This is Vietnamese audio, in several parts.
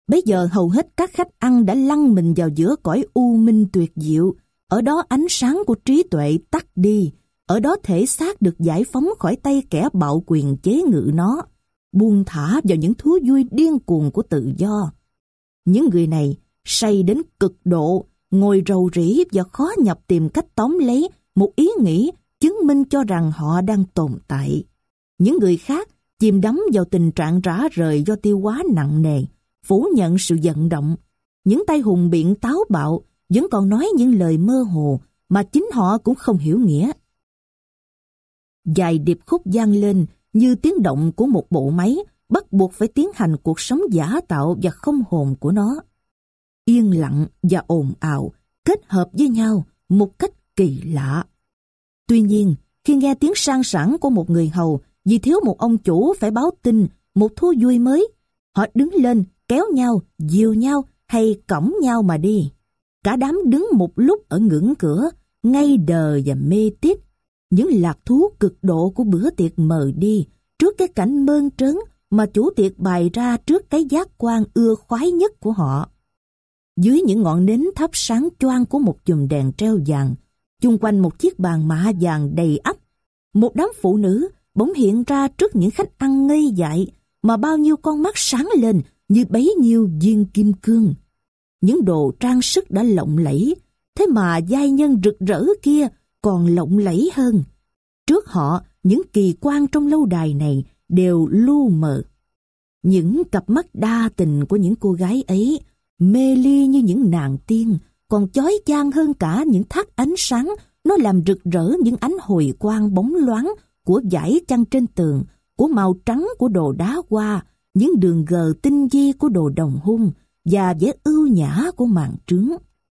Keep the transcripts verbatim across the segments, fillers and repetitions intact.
Bấy giờ hầu hết các khách ăn đã lăn mình vào giữa cõi u minh tuyệt diệu. Ở đó ánh sáng của trí tuệ tắt đi. Ở đó thể xác được giải phóng khỏi tay kẻ bạo quyền chế ngự nó, buông thả vào những thú vui điên cuồng của tự do. Những người này say đến cực độ, ngồi rầu rĩ và khó nhọc tìm cách tóm lấy một ý nghĩ chứng minh cho rằng họ đang tồn tại. Những người khác chìm đắm vào tình trạng rã rời do tiêu hóa nặng nề, phủ nhận sự vận động. Những tay hùng biện táo bạo vẫn còn nói những lời mơ hồ mà chính họ cũng không hiểu nghĩa. Vài điệp khúc vang lên như tiếng động của một bộ máy bắt buộc phải tiến hành cuộc sống giả tạo và không hồn của nó. Yên lặng và ồn ào kết hợp với nhau một cách kỳ lạ. Tuy nhiên, khi nghe tiếng sang sảng của một người hầu vì thiếu một ông chủ phải báo tin một thú vui mới, họ đứng lên kéo nhau, dìu nhau hay cõng nhau mà đi. Cả đám đứng một lúc ở ngưỡng cửa, ngây đờ và mê tít. Những lạc thú cực độ của bữa tiệc mờ đi trước cái cảnh mơn trớn mà chủ tiệc bày ra trước cái giác quan ưa khoái nhất của họ. Dưới những ngọn nến thắp sáng choang của một chùm đèn treo vàng, chung quanh một chiếc bàn mạ vàng đầy ắp, một đám phụ nữ bỗng hiện ra trước những khách ăn ngây dại mà bao nhiêu con mắt sáng lên như bấy nhiêu viên kim cương. Những đồ trang sức đã lộng lẫy, thế mà giai nhân rực rỡ kia còn lộng lẫy hơn. Trước họ, những kỳ quan trong lâu đài này đều lu mờ. Những cặp mắt đa tình của những cô gái ấy, mê ly như những nàng tiên, còn chói chang hơn cả những thác ánh sáng nó làm rực rỡ những ánh hồi quang bóng loáng của dải chăn trên tường, của màu trắng của đồ đá hoa, những đường gờ tinh vi của đồ đồng hung và vẻ ưu nhã của màn trướng.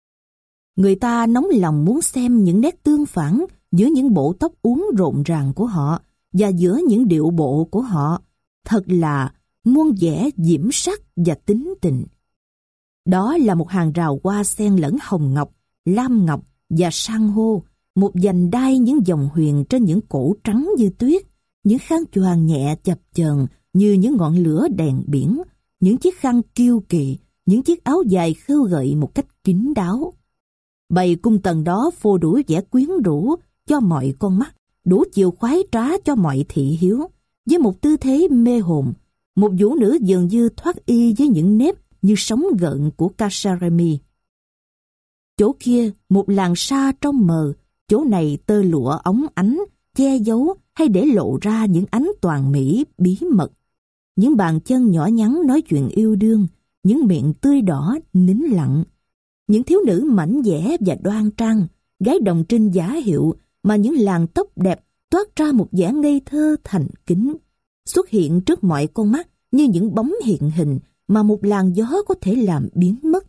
Người ta nóng lòng muốn xem những nét tương phản giữa những bộ tóc uốn rộn ràng của họ và giữa những điệu bộ của họ, thật là muôn vẻ diễm sắc và tính tình. Đó là một hàng rào hoa sen lẫn hồng ngọc, lam ngọc và san hô, một vành đai những dòng huyền trên những cổ trắng như tuyết, những khăn choàng nhẹ chập chờn như những ngọn lửa đèn biển, những chiếc khăn kiêu kỳ, những chiếc áo dài khêu gợi một cách kín đáo. Bầy cung tần đó phô đủ vẻ quyến rũ cho mọi con mắt, đủ chiều khoái trá cho mọi thị hiếu, với một tư thế mê hồn, một vũ nữ dường như thoát y với những nếp như sóng gợn của Kasaremi. Chỗ kia một làn sa trong mờ, chỗ này tơ lụa óng ánh, che giấu hay để lộ ra những ánh toàn mỹ bí mật. Những bàn chân nhỏ nhắn nói chuyện yêu đương, những miệng tươi đỏ nín lặng. Những thiếu nữ mảnh dẻ và đoan trang, gái đồng trinh giả hiệu mà những làn tóc đẹp toát ra một vẻ ngây thơ thành kính, xuất hiện trước mọi con mắt như những bóng hiện hình mà một làn gió có thể làm biến mất.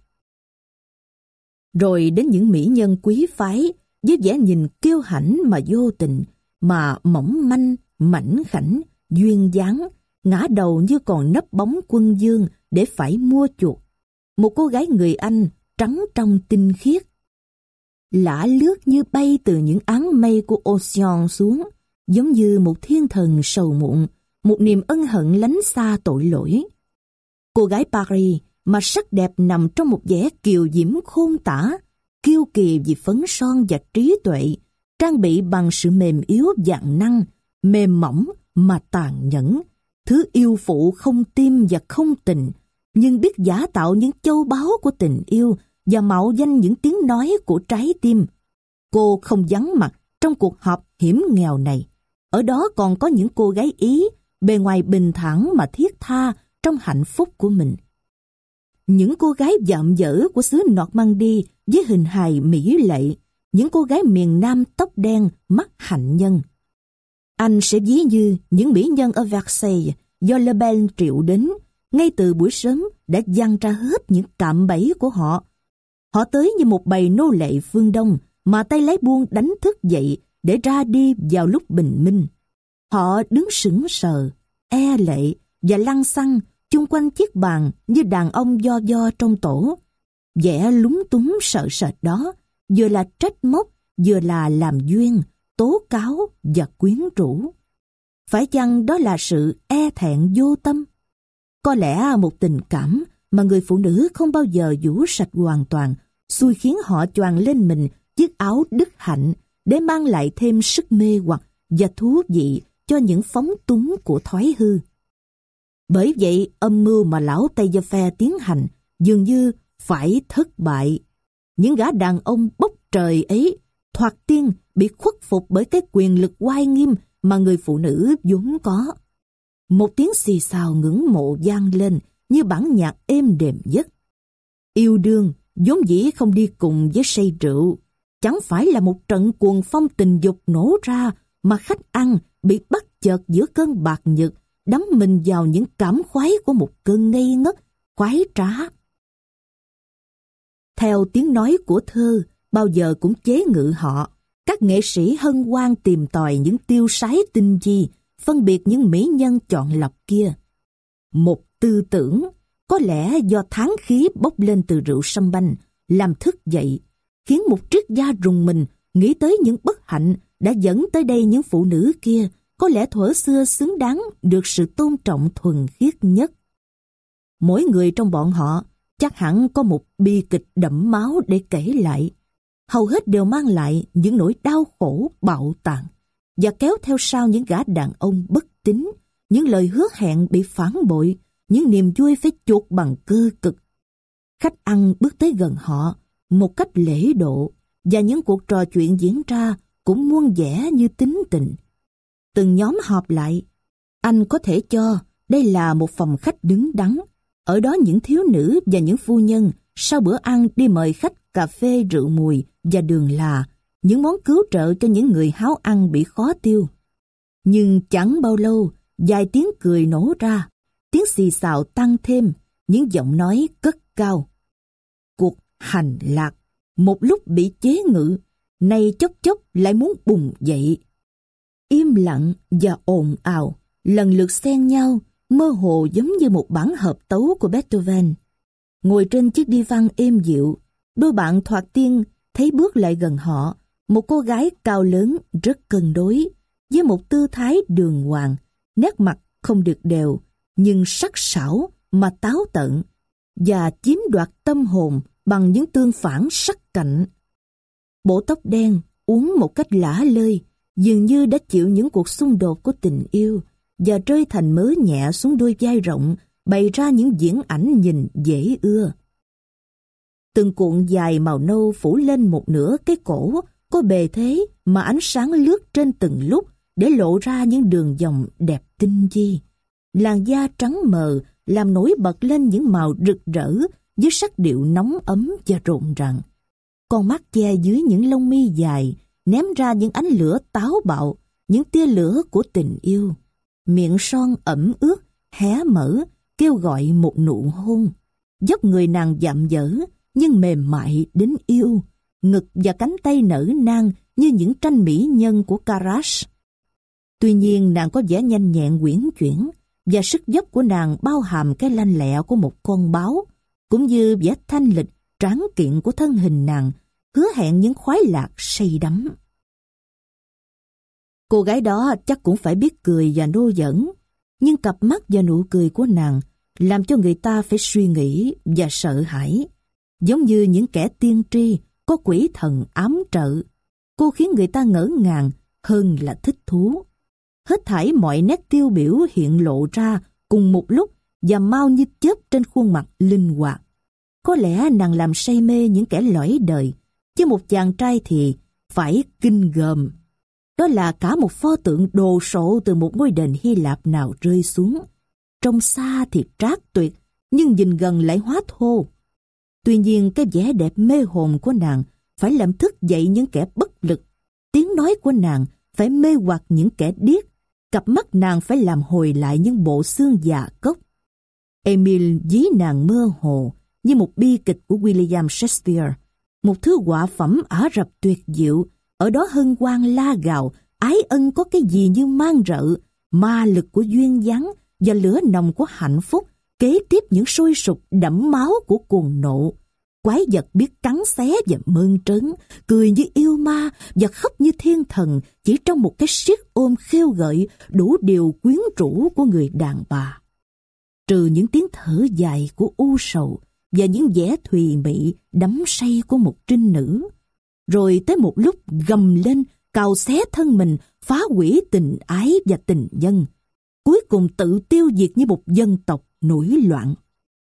Rồi đến những mỹ nhân quý phái với vẻ nhìn kiêu hãnh mà vô tình, mà mỏng manh, mảnh khảnh, duyên dáng, ngã đầu như còn nấp bóng quân dương để phải mua chuộc. Một cô gái người Anh trắng trong tinh khiết, lả lướt như bay từ những áng mây của Ocean xuống, giống như một thiên thần sầu muộn, một niềm ân hận lánh xa tội lỗi. Cô gái Paris mà sắc đẹp nằm trong một vẻ kiều diễm khôn tả, kiêu kỳ vì phấn son và trí tuệ, trang bị bằng sự mềm yếu vạn năng, mềm mỏng mà tàn nhẫn, thứ yêu phụ không tim và không tình, nhưng biết giả tạo những châu báu của tình yêu và mạo danh những tiếng nói của trái tim. Cô không vắng mặt trong cuộc họp hiểm nghèo này. Ở đó còn có những cô gái Ý, bề ngoài bình thản mà thiết tha trong hạnh phúc của mình. Những cô gái vạm vỡ của xứ Normandy với hình hài mỹ lệ, những cô gái miền Nam tóc đen, mắt hạnh nhân. Anh sẽ ví như những mỹ nhân ở Versailles do Le Pen triệu đến, ngay từ buổi sớm đã giăng ra hết những cạm bẫy của họ. Họ tới như một bầy nô lệ phương Đông mà tay lái buôn đánh thức dậy để ra đi vào lúc bình minh. Họ đứng sững sờ, e lệ và lăng xăng chung quanh chiếc bàn như đàn ông do do trong tổ. Vẻ lúng túng sợ sệt đó vừa là trách móc, vừa là làm duyên, tố cáo và quyến rũ. Phải chăng đó là sự e thẹn vô tâm? Có lẽ một tình cảm, mà người phụ nữ không bao giờ vũ sạch hoàn toàn, xui khiến họ choàng lên mình chiếc áo đức hạnh để mang lại thêm sức mê hoặc và thú vị cho những phóng túng của thói hư. Bởi vậy, âm mưu mà lão Tây Gia Phe tiến hành dường như phải thất bại. Những gã đàn ông bốc trời ấy thoạt tiên bị khuất phục bởi cái quyền lực oai nghiêm mà người phụ nữ vốn có. Một tiếng xì xào ngưỡng mộ vang lên như bản nhạc êm đềm nhất. Yêu đương vốn dĩ không đi cùng với say rượu, chẳng phải là một trận cuồng phong tình dục nổ ra mà khách ăn bị bắt chợt giữa cơn bạc nhật, đắm mình vào những cảm khoái của một cơn ngây ngất, khoái trá. Theo tiếng nói của thơ, bao giờ cũng chế ngự họ, các nghệ sĩ hân hoan tìm tòi những tiêu sái tinh vi, phân biệt những mỹ nhân chọn lọc kia. Một tư tưởng, có lẽ do tháng khí bốc lên từ rượu sâm banh, làm thức dậy, khiến một triết gia rùng mình nghĩ tới những bất hạnh đã dẫn tới đây những phụ nữ kia, có lẽ thuở xưa xứng đáng được sự tôn trọng thuần khiết nhất. Mỗi người trong bọn họ chắc hẳn có một bi kịch đẫm máu để kể lại. Hầu hết đều mang lại những nỗi đau khổ bạo tàn và kéo theo sau những gã đàn ông bất tín, những lời hứa hẹn bị phản bội, những niềm vui phải chuộc bằng cơ cực. Khách ăn bước tới gần họ một cách lễ độ và những cuộc trò chuyện diễn ra cũng muôn vẻ như tính tình. Từng nhóm họp lại, anh có thể cho đây là một phòng khách đứng đắn. Ở đó những thiếu nữ và những phu nhân sau bữa ăn đi mời khách cà phê, rượu mùi và đường là, những món cứu trợ cho những người háo ăn bị khó tiêu. Nhưng chẳng bao lâu, vài tiếng cười nổ ra, tiếng xì xào tăng thêm, những giọng nói cất cao. Cuộc hành lạc, một lúc bị chế ngự, nay chốc chốc lại muốn bùng dậy. Im lặng và ồn ào, lần lượt xen nhau, mơ hồ giống như một bản hợp tấu của Beethoven. Ngồi trên chiếc đi văn êm dịu, đôi bạn thoạt tiên thấy bước lại gần họ, một cô gái cao lớn rất cân đối, với một tư thái đường hoàng, nét mặt không được đều, nhưng sắc sảo mà táo tợn, và chiếm đoạt tâm hồn bằng những tương phản sắc cạnh. Bộ tóc đen uốn một cách lả lơi, dường như đã chịu những cuộc xung đột của tình yêu, và rơi thành mớ nhẹ xuống đôi vai rộng, bày ra những diễn ảnh nhìn dễ ưa. Từng cuộn dài màu nâu phủ lên một nửa cái cổ, có bề thế mà ánh sáng lướt trên từng lúc để lộ ra những đường vòng đẹp tinh vi. Làn da trắng mờ làm nổi bật lên những màu rực rỡ với sắc điệu nóng ấm và rộn ràng. Con mắt che dưới những lông mi dài ném ra những ánh lửa táo bạo, những tia lửa của tình yêu. Miệng son ẩm ướt hé mở kêu gọi một nụ hôn. Dốc người nàng dạm dở nhưng mềm mại đến yêu, ngực và cánh tay nở nang như những tranh mỹ nhân của Carasch. Tuy nhiên nàng có vẻ nhanh nhẹn uyển chuyển, và sức dốc của nàng bao hàm cái lanh lẹ của một con báo, cũng như vẻ thanh lịch tráng kiện của thân hình nàng, hứa hẹn những khoái lạc say đắm. Cô gái đó chắc cũng phải biết cười và nô dẫn, nhưng cặp mắt và nụ cười của nàng làm cho người ta phải suy nghĩ và sợ hãi. Giống như những kẻ tiên tri có quỷ thần ám trợ, cô khiến người ta ngỡ ngàng hơn là thích thú. Hết thảy mọi nét tiêu biểu hiện lộ ra cùng một lúc và mau như chớp trên khuôn mặt linh hoạt. Có lẽ nàng làm say mê những kẻ lõi đời, chứ một chàng trai thì phải kinh gờm. Đó là cả một pho tượng đồ sộ từ một ngôi đền Hy Lạp nào rơi xuống. Trông xa thì trác tuyệt, nhưng nhìn gần lại hóa thô. Tuy nhiên cái vẻ đẹp mê hồn của nàng phải làm thức dậy những kẻ bất lực. Tiếng nói của nàng phải mê hoặc những kẻ điếc. Cặp mắt nàng phải làm hồi lại những bộ xương già cốc. Emile ví nàng mơ hồ như một bi kịch của William Shakespeare, một thứ họa phẩm Ả Rập tuyệt diệu. Ở đó hân hoan la gào, ái ân có cái gì như mang rợ, ma lực của duyên dáng và lửa nồng của hạnh phúc, kế tiếp những sôi sục đẫm máu của cuồng nộ. Quái vật biết cắn xé và mơn trớn, cười như yêu ma và khóc như thiên thần chỉ trong một cái siết ôm khêu gợi đủ điều quyến rũ của người đàn bà. trừ những tiếng thở dài của u sầu và những vẻ thùy mị đắm say của một trinh nữ. Rồi tới một lúc gầm lên, cào xé thân mình, phá hủy tình ái và tình nhân, cuối cùng tự tiêu diệt như một dân tộc nổi loạn.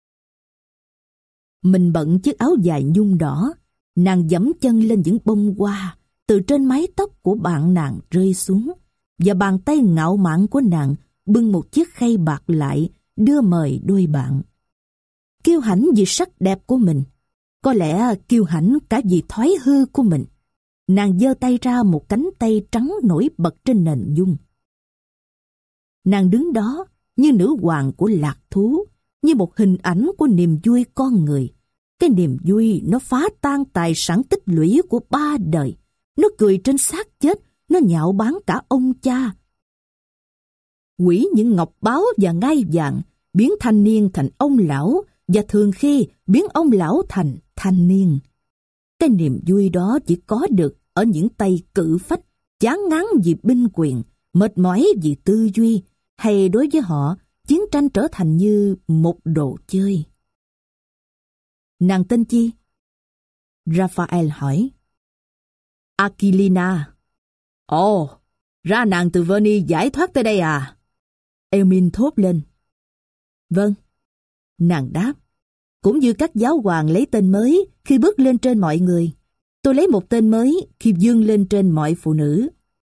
Mình bận chiếc áo dài nhung đỏ, nàng giẫm chân lên những bông hoa từ trên mái tóc của bạn nàng rơi xuống, và bàn tay ngạo mạn của nàng bưng một chiếc khay bạc lại đưa mời đôi bạn. Kiêu hãnh vì sắc đẹp của mình, có lẽ kiêu hãnh cả vì thói hư của mình, nàng giơ tay ra một cánh tay trắng nổi bật trên nền nhung. Nàng đứng đó như nữ hoàng của lạc thú, như một hình ảnh của niềm vui con người. Cái niềm vui nó phá tan tài sản tích lũy của ba đời. Nó cười trên xác chết, nó nhạo báng cả ông cha. Quỷ những ngọc báu và ngai vàng, biến thanh niên thành ông lão, và thường khi biến ông lão thành thanh niên. Cái niềm vui đó chỉ có được ở những tay cự phách, chán ngán vì binh quyền, mệt mỏi vì tư duy, hay đối với họ, chiến tranh trở thành như một đồ chơi. Nàng tên chi? Raphael hỏi. Aquilina. Ồ, ra nàng từ Venice giải thoát tới đây à? Emil thốt lên. Vâng, nàng đáp. Cũng như các giáo hoàng lấy tên mới khi bước lên trên mọi người, tôi lấy một tên mới khi vươn lên trên mọi phụ nữ.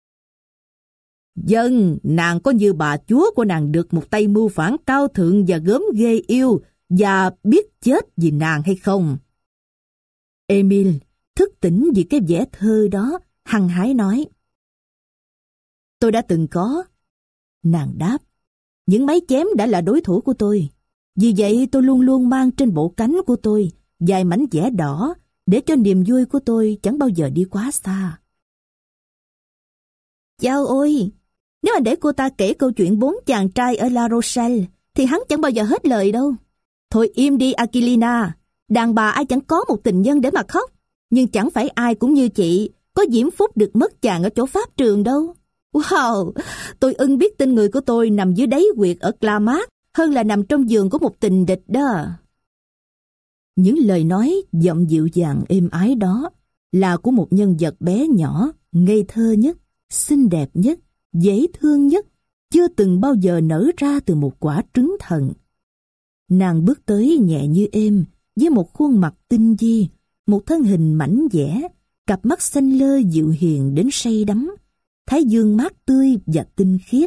Dân, nàng có như bà chúa của nàng được một tay mưu phản cao thượng và gớm ghê yêu và biết chết vì nàng hay không? Emil thức tỉnh vì cái vẻ thơ đó, hăng hái nói. Tôi đã từng có. Nàng đáp. Những máy chém đã là đối thủ của tôi. Vì vậy tôi luôn luôn mang trên bộ cánh của tôi vài mảnh vẽ đỏ để cho niềm vui của tôi chẳng bao giờ đi quá xa. Chao ôi! Nếu anh để cô ta kể câu chuyện bốn chàng trai ở La Rochelle thì hắn chẳng bao giờ hết lời đâu. Thôi im đi Aquilina, đàn bà ai chẳng có một tình nhân để mà khóc, nhưng chẳng phải ai cũng như chị, có diễm phúc được mất chàng ở chỗ pháp trường đâu. Wow, tôi ưng biết tin người của tôi nằm dưới đáy huyệt ở Clamath hơn là nằm trong giường của một tình địch đó. Những lời nói giọng dịu dàng êm ái đó là của một nhân vật bé nhỏ, ngây thơ nhất, xinh đẹp nhất, dễ thương nhất, chưa từng bao giờ nở ra từ một quả trứng thần. Nàng bước tới nhẹ như êm, với một khuôn mặt tinh vi, một thân hình mảnh dẻ, cặp mắt xanh lơ dịu hiền đến say đắm, thái dương mát tươi và tinh khiết.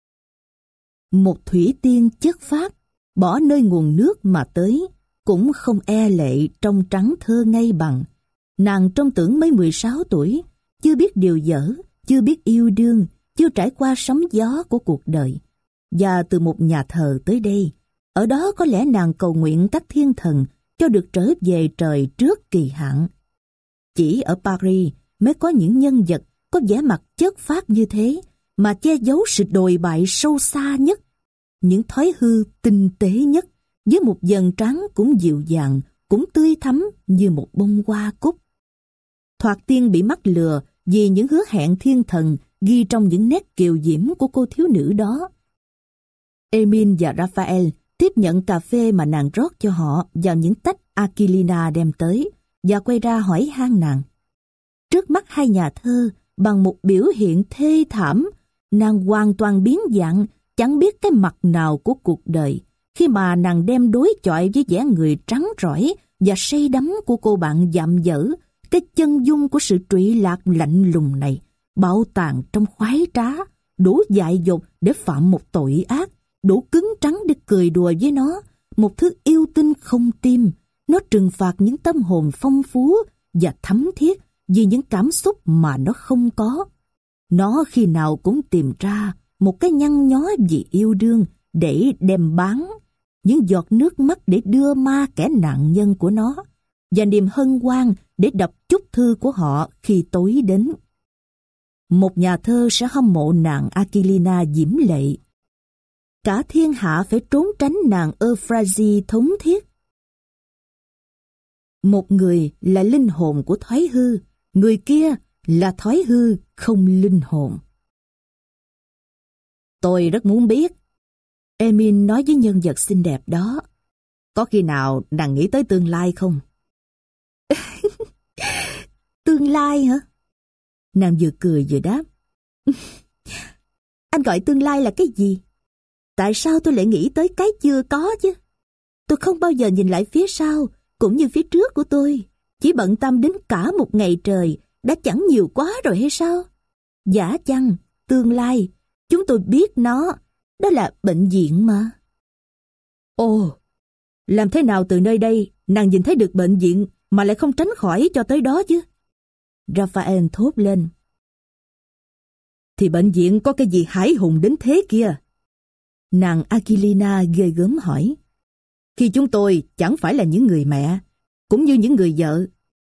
Một thủy tiên chất phác, bỏ nơi nguồn nước mà tới, cũng không e lệ trong trắng thơ ngây bằng. Nàng trông tưởng mới mười sáu tuổi, chưa biết điều dở, chưa biết yêu đương, chưa trải qua sóng gió của cuộc đời. Và từ một nhà thờ tới đây, ở đó có lẽ nàng cầu nguyện các thiên thần cho được trở về trời trước kỳ hạn. Chỉ ở Paris mới có những nhân vật có vẻ mặt chất phác như thế mà che giấu sự đồi bại sâu xa nhất, những thói hư tinh tế nhất, với một dần trắng cũng dịu dàng, cũng tươi thắm như một bông hoa cúc. Thoạt tiên bị mắc lừa vì những hứa hẹn thiên thần ghi trong những nét kiều diễm của cô thiếu nữ đó. Emil và Raphael tiếp nhận cà phê mà nàng rót cho họ vào những tách Aquilina đem tới và quay ra hỏi han nàng. Trước mắt hai nhà thơ, bằng một biểu hiện thê thảm, nàng hoàn toàn biến dạng, chẳng biết cái mặt nào của cuộc đời, khi mà nàng đem đối chọi với vẻ người trắng rỏi và say đắm của cô bạn dạm dở, cái chân dung của sự trụy lạc lạnh lùng này, bạo tàn trong khoái trá, đủ dại dột để phạm một tội ác, đủ cứng trắng để cười đùa với nó, một thứ yêu tinh không tim. Nó trừng phạt những tâm hồn phong phú và thấm thiết vì những cảm xúc mà nó không có. Nó khi nào cũng tìm ra một cái nhăn nhó vì yêu đương để đem bán, những giọt nước mắt để đưa ma kẻ nạn nhân của nó, và niềm hân hoan để đọc chúc thư của họ khi tối đến. Một nhà thơ sẽ hâm mộ nàng Aquilina diễm lệ. Cả thiên hạ phải trốn tránh nàng Euphrasie thống thiết. Một người là linh hồn của thói hư, người kia là thói hư không linh hồn. Tôi rất muốn biết, Emil nói với nhân vật xinh đẹp đó. Có khi nào nàng nghĩ tới tương lai không? Tương lai hả? Nàng vừa cười vừa đáp. Anh gọi tương lai là cái gì? Tại sao tôi lại nghĩ tới cái chưa có chứ? Tôi không bao giờ nhìn lại phía sau, cũng như phía trước của tôi. Chỉ bận tâm đến cả một ngày trời, đã chẳng nhiều quá rồi hay sao? Giả chăng, tương lai, chúng tôi biết nó, đó là bệnh viện mà. Ồ, làm thế nào từ nơi đây nàng nhìn thấy được bệnh viện mà lại không tránh khỏi cho tới đó chứ? Raphael thốt lên. Thì bệnh viện có cái gì hãi hùng đến thế kia? Nàng Aquilina ghê gớm hỏi. Khi chúng tôi chẳng phải là những người mẹ, cũng như những người vợ.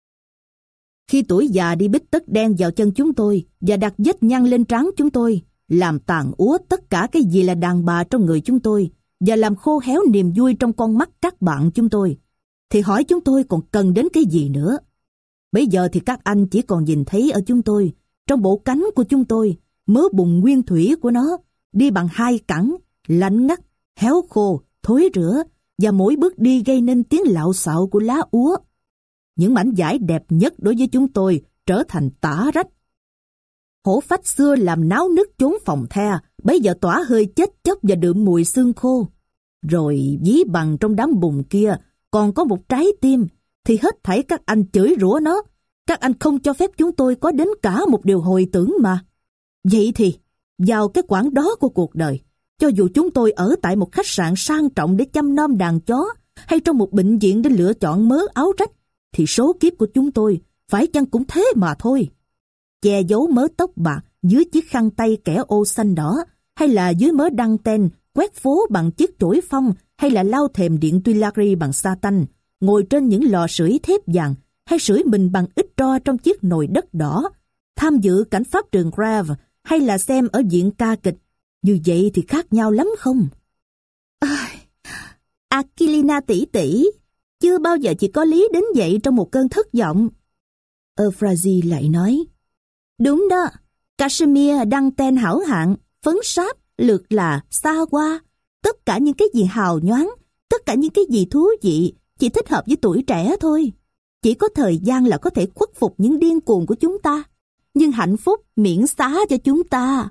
Khi tuổi già đi bít tất đen vào chân chúng tôi và đặt vết nhăn lên trán chúng tôi, làm tàn úa tất cả cái gì là đàn bà trong người chúng tôi và làm khô héo niềm vui trong con mắt các bạn chúng tôi, thì hỏi chúng tôi còn cần đến cái gì nữa? Bây giờ thì các anh chỉ còn nhìn thấy ở chúng tôi, trong bộ cánh của chúng tôi, mớ bùn nguyên thủy của nó, đi bằng hai cẳng, lạnh ngắt, héo khô, thối rữa, và mỗi bước đi gây nên tiếng lạo xạo của lá úa. Những mảnh vải đẹp nhất đối với chúng tôi trở thành tả rách. Hổ phách xưa làm náo nức chốn phòng the, bây giờ tỏa hơi chết chóc và đượm mùi xương khô. Rồi dí bằng trong đám bùn kia còn có một trái tim, thì hết thảy các anh chửi rủa nó. Các anh không cho phép chúng tôi có đến cả một điều hồi tưởng mà. Vậy thì, vào cái quãng đó của cuộc đời, cho dù chúng tôi ở tại một khách sạn sang trọng để chăm nom đàn chó, hay trong một bệnh viện để lựa chọn mớ áo rách, thì số kiếp của chúng tôi phải chăng cũng thế mà thôi. Che giấu mớ tóc bạc dưới chiếc khăn tay kẻ ô xanh đỏ, hay là dưới mớ đăng ten, quét phố bằng chiếc chổi phong, hay là lau thềm điện Tuileries bằng sa tanh, ngồi trên những lò sưởi thép vàng, hay sưởi mình bằng ít tro trong chiếc nồi đất đỏ, tham dự cảnh pháp trường Grave, hay là xem ở viện ca kịch. Như vậy thì khác nhau lắm không? À, Aquilina tỷ tỷ, chưa bao giờ chị có lý đến vậy trong một cơn thất vọng. Euphrasie lại nói. Đúng đó, cashmere, đăng ten hảo hạng, phấn sáp, lược là, xa hoa, tất cả những cái gì hào nhoáng, tất cả những cái gì thú vị, chỉ thích hợp với tuổi trẻ thôi. Chỉ có thời gian là có thể khuất phục những điên cuồng của chúng ta, nhưng hạnh phúc miễn xá cho chúng ta.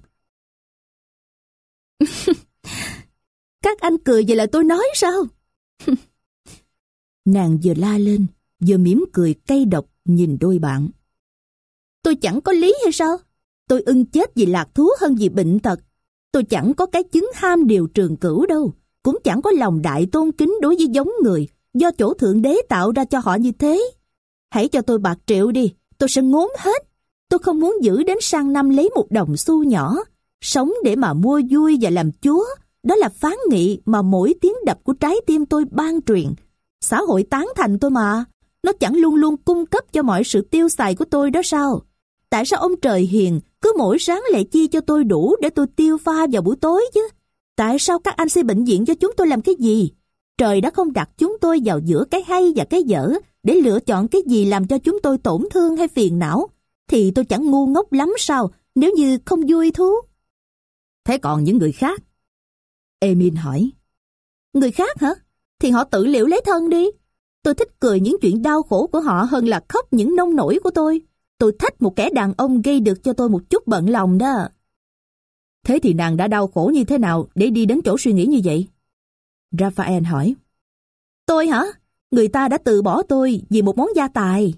Các anh cười vậy là tôi nói sao? Nàng vừa la lên, vừa mỉm cười cay độc nhìn đôi bạn. Tôi chẳng có lý hay sao? Tôi ưng chết vì lạc thú hơn vì bệnh tật. Tôi chẳng có cái chứng ham điều trường cửu đâu, cũng chẳng có lòng đại tôn kính đối với giống người, do chỗ Thượng Đế tạo ra cho họ như thế. Hãy cho tôi bạc triệu đi, tôi sẽ ngốn hết. Tôi không muốn giữ đến sang năm lấy một đồng xu nhỏ. Sống để mà mua vui và làm chúa, đó là phán nghị mà mỗi tiếng đập của trái tim tôi ban truyền. Xã hội tán thành tôi mà, nó chẳng luôn luôn cung cấp cho mọi sự tiêu xài của tôi đó sao? Tại sao ông trời hiền cứ mỗi sáng lại chi cho tôi đủ để tôi tiêu pha vào buổi tối chứ? Tại sao các anh xây bệnh viện cho chúng tôi làm cái gì? Trời đã không đặt chúng tôi vào giữa cái hay và cái dở để lựa chọn cái gì làm cho chúng tôi tổn thương hay phiền não. Thì tôi chẳng ngu ngốc lắm sao nếu như không vui thú? Thế còn những người khác? Emil hỏi. Người khác hả? Thì họ tự liệu lấy thân đi. Tôi thích cười những chuyện đau khổ của họ hơn là khóc những nông nổi của tôi. Tôi thách một kẻ đàn ông gây được cho tôi một chút bận lòng đó. Thế thì nàng đã đau khổ như thế nào để đi đến chỗ suy nghĩ như vậy? Raphael hỏi. Tôi hả? Người ta đã từ bỏ tôi vì một món gia tài.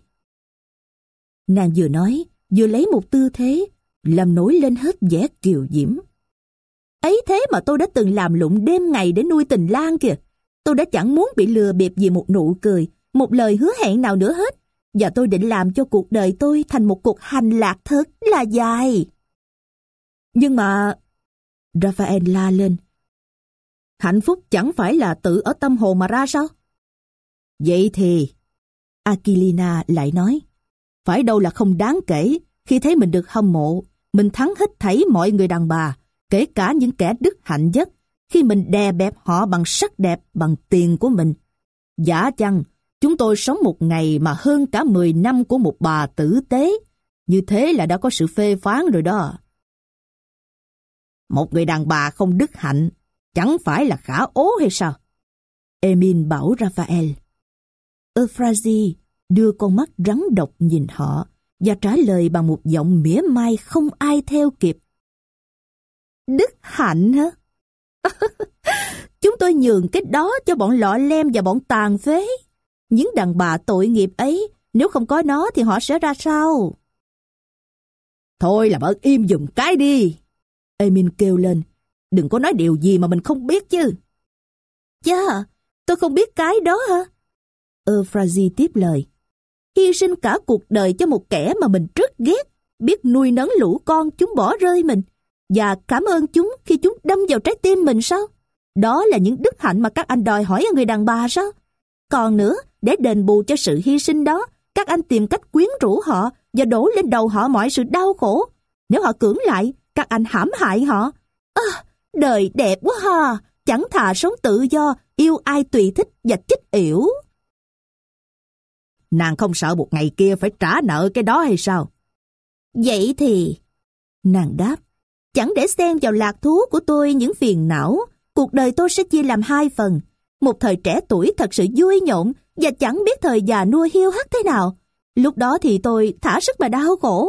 Nàng vừa nói, vừa lấy một tư thế, làm nổi lên hết vẻ kiều diễm. Ấy thế mà tôi đã từng làm lụng đêm ngày để nuôi tình lang kìa. Tôi đã chẳng muốn bị lừa bịp vì một nụ cười, một lời hứa hẹn nào nữa hết. Và tôi định làm cho cuộc đời tôi thành một cuộc hành lạc thật là dài. Nhưng mà... Raphael la lên. Hạnh phúc chẳng phải là tự ở tâm hồn mà ra sao? Vậy thì... Aquilina lại nói. Phải đâu là không đáng kể khi thấy mình được hâm mộ, mình thắng hết thảy mọi người đàn bà, kể cả những kẻ đức hạnh nhất, khi mình đè bẹp họ bằng sắc đẹp, bằng tiền của mình. Giả chăng, chúng tôi sống một ngày mà hơn cả mười năm của một bà tử tế. Như thế là đã có sự phê phán rồi đó. Một người đàn bà không đức hạnh, chẳng phải là khả ố hay sao? Emil bảo Raphael. Euphrasie đưa con mắt rắn độc nhìn họ và trả lời bằng một giọng mỉa mai không ai theo kịp. Đức hạnh hả? Chúng tôi nhường cái đó cho bọn lọ lem và bọn tàn phế. Những đàn bà tội nghiệp ấy, nếu không có nó thì họ sẽ ra sao? Thôi làm ơn im giùm cái đi. Emil kêu lên. Đừng có nói điều gì mà mình không biết chứ. Chà, tôi không biết cái đó hả? Euphrasie tiếp lời. Hy sinh cả cuộc đời cho một kẻ mà mình rất ghét, biết nuôi nấng lũ con chúng bỏ rơi mình, và cảm ơn chúng khi chúng đâm vào trái tim mình sao? Đó là những đức hạnh mà các anh đòi hỏi ở người đàn bà sao? Còn nữa, để đền bù cho sự hy sinh đó, các anh tìm cách quyến rũ họ và đổ lên đầu họ mọi sự đau khổ. Nếu họ cưỡng lại, các anh hãm hại họ. À, đời đẹp quá ha, chẳng thà sống tự do, yêu ai tùy thích và chích yểu. Nàng không sợ một ngày kia phải trả nợ cái đó hay sao? Vậy thì... Nàng đáp, chẳng để xen vào lạc thú của tôi những phiền não, cuộc đời tôi sẽ chia làm hai phần. Một thời trẻ tuổi thật sự vui nhộn và chẳng biết thời già nua hiu hắt thế nào. Lúc đó thì tôi thả sức mà đau khổ.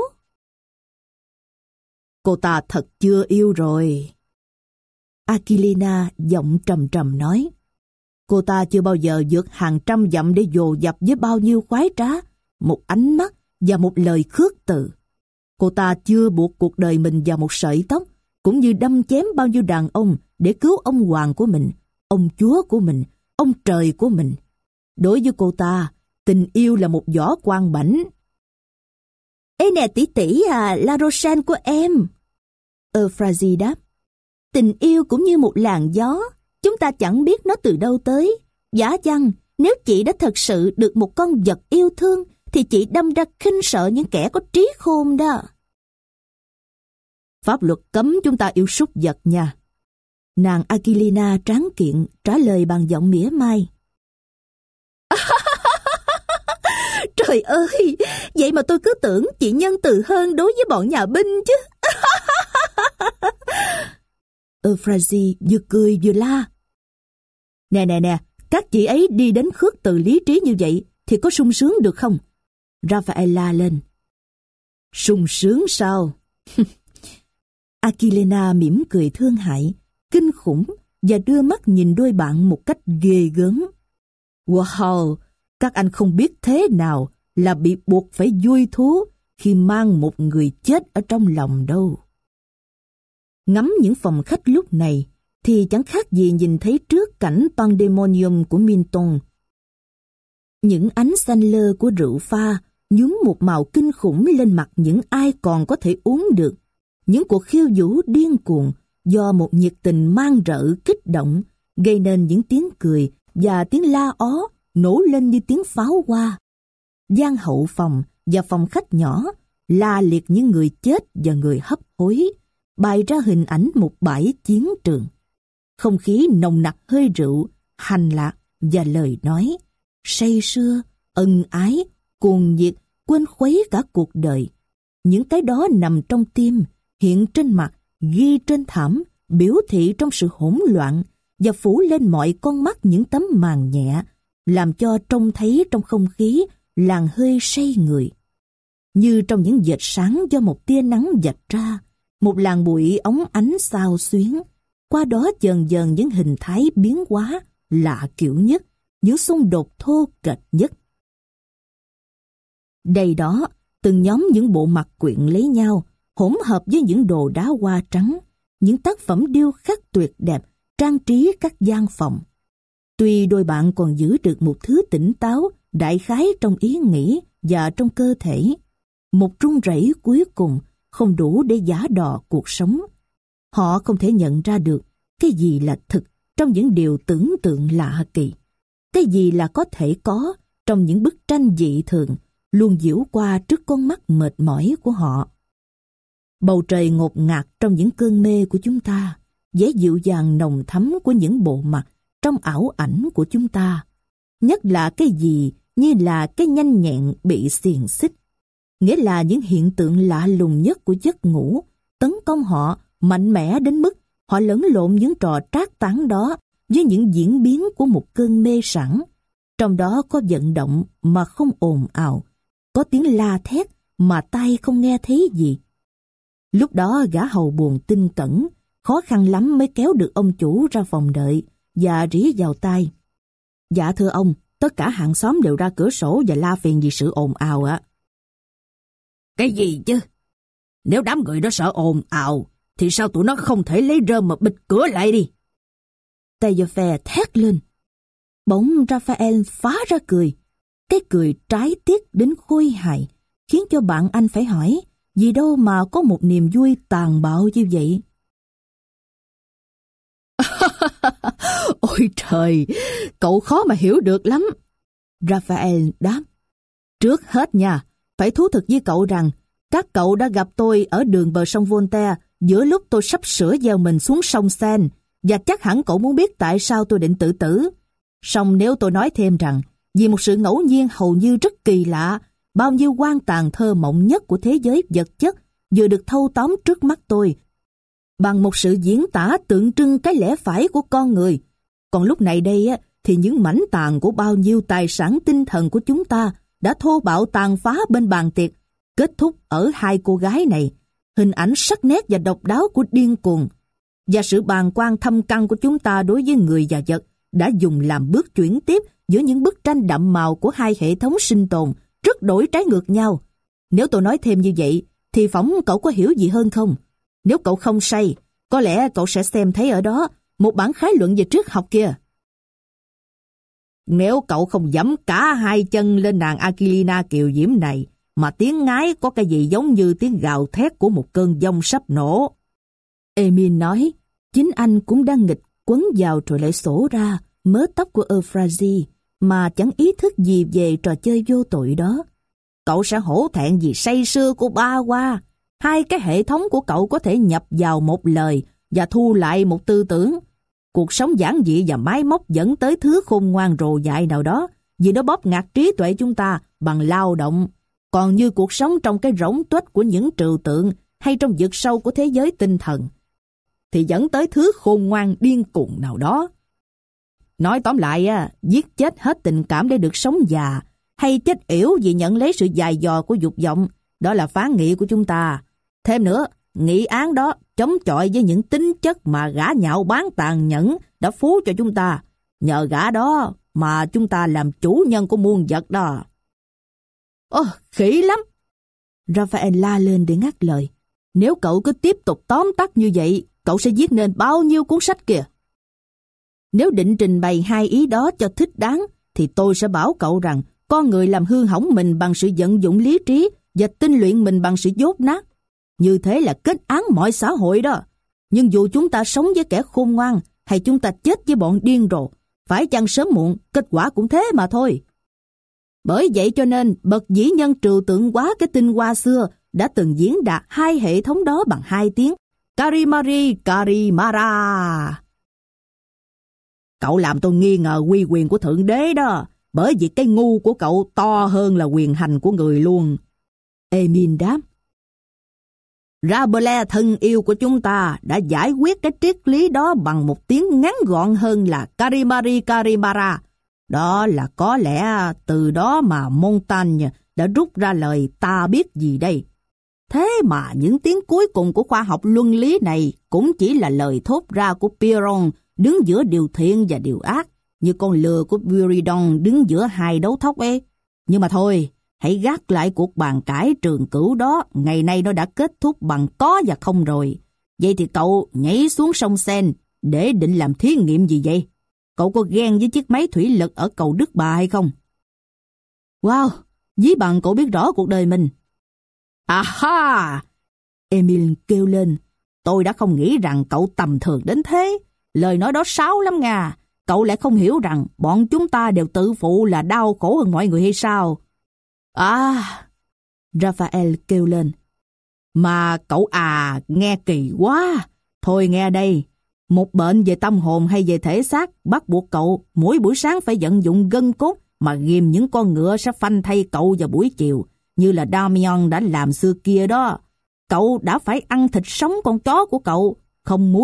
Cô ta thật chưa yêu rồi. Aquilina giọng trầm trầm nói. Cô ta chưa bao giờ vượt hàng trăm dặm để dồ dập với bao nhiêu khoái trá, một ánh mắt và một lời khước từ. Cô ta chưa buộc cuộc đời mình vào một sợi tóc, cũng như đâm chém bao nhiêu đàn ông để cứu ông hoàng của mình, ông chúa của mình, ông trời của mình. Đối với cô ta, tình yêu là một vỏ quan bảnh. Ê nè tỷ tỷ à, La Rochelle của em. Euphrasie đáp. Tình yêu cũng như một làn gió, chúng ta chẳng biết nó từ đâu tới. Giả chăng, nếu chị đã thật sự được một con vật yêu thương, thì chị đâm ra khinh sợ những kẻ có trí khôn đó. Pháp luật cấm chúng ta yêu súc vật nha. Nàng Aquilina tráng kiện trả lời bằng giọng mỉa mai. Trời ơi, vậy mà tôi cứ tưởng chị nhân từ hơn đối với bọn nhà binh chứ. Euphrasie vừa cười vừa la. Nè nè nè, các chị ấy đi đến khước từ lý trí như vậy thì có sung sướng được không? Raphael la lên. Sung sướng sao? Aquilina mỉm cười thương hại, kinh khủng và đưa mắt nhìn đôi bạn một cách ghê gớm. Wow, các anh không biết thế nào là bị buộc phải vui thú khi mang một người chết ở trong lòng đâu. Ngắm những phòng khách lúc này thì chẳng khác gì nhìn thấy trước cảnh Pandemonium của Milton. Những ánh xanh lơ của rượu pha nhúng một màu kinh khủng lên mặt những ai còn có thể uống được. Những cuộc khiêu vũ điên cuồng do một nhiệt tình mang rợ kích động gây nên những tiếng cười và tiếng la ó nổ lên như tiếng pháo hoa. Gian hậu phòng và phòng khách nhỏ la liệt những người chết và người hấp hối, bày ra hình ảnh một bãi chiến trường. Không khí nồng nặc hơi rượu, hành lạc và lời nói, say sưa, ân ái, cuồng nhiệt, quên khuấy cả cuộc đời. Những cái đó nằm trong tim, hiện trên mặt, ghi trên thảm, biểu thị trong sự hỗn loạn và phủ lên mọi con mắt những tấm màn nhẹ, làm cho trông thấy trong không khí làn hơi say người. Như trong những vệt sáng do một tia nắng vạch ra, một làn bụi óng ánh xao xuyến, qua đó dần dần những hình thái biến hóa lạ kiểu nhất, những xung đột thô kệch nhất. Đây đó, từng nhóm những bộ mặt quyện lấy nhau, hỗn hợp với những đồ đá hoa trắng, những tác phẩm điêu khắc tuyệt đẹp trang trí các gian phòng. Tuy đôi bạn còn giữ được một thứ tỉnh táo, đại khái trong ý nghĩ và trong cơ thể, một run rẩy cuối cùng không đủ để giả đò cuộc sống. Họ không thể nhận ra được cái gì là thực trong những điều tưởng tượng lạ kỳ, cái gì là có thể có trong những bức tranh dị thường luôn diễu qua trước con mắt mệt mỏi của họ. Bầu trời ngột ngạt trong những cơn mê của chúng ta, vẻ dịu dàng nồng thắm của những bộ mặt trong ảo ảnh của chúng ta, nhất là cái gì như là cái nhanh nhẹn bị xiềng xích, nghĩa là những hiện tượng lạ lùng nhất của giấc ngủ tấn công họ mạnh mẽ đến mức họ lẫn lộn những trò trác tán đó với những diễn biến của một cơn mê sảng. Trong đó có vận động mà không ồn ào, có tiếng la thét mà tai không nghe thấy gì. Lúc đó gã hầu buồn tinh cẩn, khó khăn lắm mới kéo được ông chủ ra phòng đợi và rỉ vào tai: "Dạ thưa ông, tất cả hàng xóm đều ra cửa sổ và la phiền vì sự ồn ào ạ." Cái gì chứ? Nếu đám người đó sợ ồn ào, thì sao tụi nó không thể lấy rơm mà bịt cửa lại đi? Théophile thét lên. Bỗng Raphael phá ra cười. Cái cười trái tiết đến khôi hài, khiến cho bạn anh phải hỏi, vì đâu mà có một niềm vui tàn bạo như vậy? Ôi trời, cậu khó mà hiểu được lắm. Raphael đáp. Trước hết nha, phải thú thực với cậu rằng các cậu đã gặp tôi ở đường bờ sông Voltaire giữa lúc tôi sắp sửa gieo mình xuống sông Seine, và chắc hẳn cậu muốn biết tại sao tôi định tự tử. Song nếu tôi nói thêm rằng vì một sự ngẫu nhiên hầu như rất kỳ lạ, bao nhiêu quan tàn thơ mộng nhất của thế giới vật chất vừa được thâu tóm trước mắt tôi bằng một sự diễn tả tượng trưng cái lẽ phải của con người. Còn lúc này đây á, thì những mảnh tàn của bao nhiêu tài sản tinh thần của chúng ta đã thô bạo tàn phá bên bàn tiệc, kết thúc ở hai cô gái này, hình ảnh sắc nét và độc đáo của điên cuồng. Và sự bàng quan thâm căn của chúng ta đối với người và vật đã dùng làm bước chuyển tiếp giữa những bức tranh đậm màu của hai hệ thống sinh tồn rất đổi trái ngược nhau. Nếu tôi nói thêm như vậy, thì phỏng cậu có hiểu gì hơn không? Nếu cậu không say, có lẽ cậu sẽ xem thấy ở đó một bản khái luận về triết học kia. Nếu cậu không giẫm cả hai chân lên nàng Aquilina kiều diễm này, mà tiếng ngái có cái gì giống như tiếng gào thét của một cơn giông sắp nổ. Emile nói, chính anh cũng đang nghịch quấn vào rồi lại sổ ra mớ tóc của Euphrasie, mà chẳng ý thức gì về trò chơi vô tội đó. Cậu sẽ hổ thẹn vì say sưa của ba qua. Hai cái hệ thống của cậu có thể nhập vào một lời và thu lại một tư tưởng. Cuộc sống giản dị và máy móc dẫn tới thứ khôn ngoan rồ dại nào đó, vì nó bóp nghẹt trí tuệ chúng ta bằng lao động. Còn như cuộc sống trong cái rỗng tuếch của những trừu tượng hay trong vực sâu của thế giới tinh thần, thì dẫn tới thứ khôn ngoan điên cuồng nào đó. Nói tóm lại, giết chết hết tình cảm để được sống già, hay chết yểu vì nhận lấy sự dài dò của dục vọng, đó là phán nghị của chúng ta. Thêm nữa, nghị án đó chống chọi với những tính chất mà gã nhạo báng tàn nhẫn đã phú cho chúng ta. Nhờ gã đó mà chúng ta làm chủ nhân của muôn vật đó. Ồ, khỉ lắm! Raphael la lên để ngắt lời. Nếu cậu cứ tiếp tục tóm tắt như vậy, cậu sẽ viết nên bao nhiêu cuốn sách kìa. Nếu định trình bày hai ý đó cho thích đáng, thì tôi sẽ bảo cậu rằng con người làm hư hỏng mình bằng sự vận dụng lý trí và tinh luyện mình bằng sự dốt nát. Như thế là kết án mọi xã hội đó. Nhưng dù chúng ta sống với kẻ khôn ngoan hay chúng ta chết với bọn điên rồ, phải chăng sớm muộn kết quả cũng thế mà thôi. Bởi vậy cho nên bậc vĩ nhân trừu tượng hóa cái tinh hoa xưa đã từng diễn đạt hai hệ thống đó bằng hai tiếng Karimari Karimara. Cậu làm tôi nghi ngờ uy quyền của Thượng Đế đó, bởi vì cái ngu của cậu to hơn là quyền hành của người luôn. Emile đáp. Rabelais thân yêu của chúng ta đã giải quyết cái triết lý đó bằng một tiếng ngắn gọn hơn là Karimari Karimara. Đó là có lẽ từ đó mà Montaigne đã rút ra lời ta biết gì đây. Thế mà những tiếng cuối cùng của khoa học luân lý này cũng chỉ là lời thốt ra của Pyrrhon đứng giữa điều thiện và điều ác, như con lừa của Buridon đứng giữa hai đấu thóc ấy. Nhưng mà thôi, hãy gác lại cuộc bàn cãi trường cửu đó, ngày nay nó đã kết thúc bằng có và không rồi. Vậy thì cậu nhảy xuống sông Seine để định làm thí nghiệm gì vậy? Cậu có ghen với chiếc máy thủy lực ở cầu Đức Bà hay không? Wow, ví bằng cậu biết rõ cuộc đời mình. Aha! Emile kêu lên. Tôi đã không nghĩ rằng cậu tầm thường đến thế. Lời nói đó sáo lắm ngà. Cậu lại không hiểu rằng bọn chúng ta đều tự phụ là đau khổ hơn mọi người hay sao? À! Raphael kêu lên. Mà cậu à, nghe kỳ quá. Thôi nghe đây. Một bệnh về tâm hồn hay về thể xác bắt buộc cậu mỗi buổi sáng phải vận dụng gân cốt mà ghim những con ngựa sẽ phanh thay cậu vào buổi chiều, như là Damian đã làm xưa kia đó. Cậu đã phải ăn thịt sống con chó của cậu, không muối,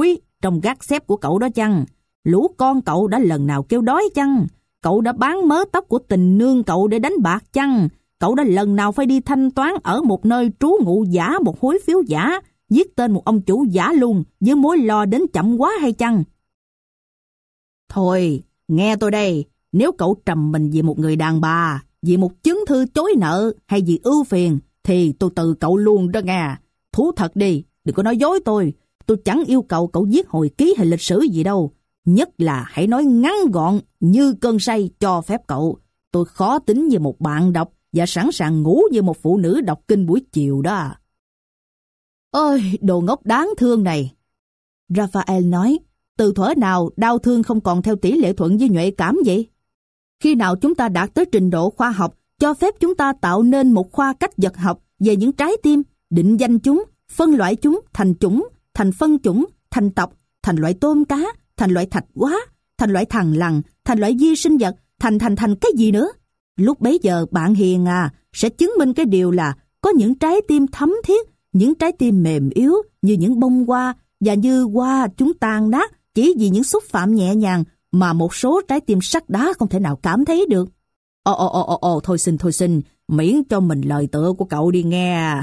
trong gác xếp của cậu đó chăng? Lũ con cậu đã lần nào kêu đói chăng? Cậu đã bán mớ tóc của tình nương cậu để đánh bạc chăng? Cậu đã lần nào phải đi thanh toán ở một nơi trú ngụ giả một hối phiếu giả, viết tên một ông chủ giả luôn, với mối lo đến chậm quá hay chăng? Thôi, nghe tôi đây, nếu cậu trầm mình vì một người đàn bà, vì một chứng thư chối nợ hay vì ưu phiền, thì tôi từ cậu luôn đó nghe. Thú thật đi, đừng có nói dối tôi. Tôi chẳng yêu cầu cậu viết hồi ký hay lịch sử gì đâu. Nhất là hãy nói ngắn gọn như cơn say cho phép cậu. Tôi khó tính như một bạn đọc và sẵn sàng ngủ như một phụ nữ đọc kinh buổi chiều đó. Ôi, đồ ngốc đáng thương này. Raphael nói, từ thuở nào đau thương không còn theo tỷ lệ thuận với nhuệ cảm vậy? Khi nào chúng ta đạt tới trình độ khoa học cho phép chúng ta tạo nên một khoa cách vật học về những trái tim, định danh chúng, phân loại chúng thành chủng, thành phân chủng, thành tộc, thành loại tôm cá, thành loại thạch hóa, thành loại thằn lằn, thành loại vi sinh vật, thành thành thành cái gì nữa? Lúc bấy giờ bạn Hiền à sẽ chứng minh cái điều là có những trái tim thấm thiết, những trái tim mềm yếu như những bông hoa, và như hoa chúng tan nát chỉ vì những xúc phạm nhẹ nhàng mà một số trái tim sắt đá không thể nào cảm thấy được. Ồ ồ ồ ồ ồ thôi xin thôi xin, miễn cho mình lời tựa của cậu đi nghe.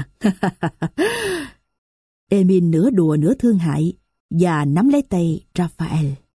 Emil nửa đùa nửa thương hại và nắm lấy tay Raphael.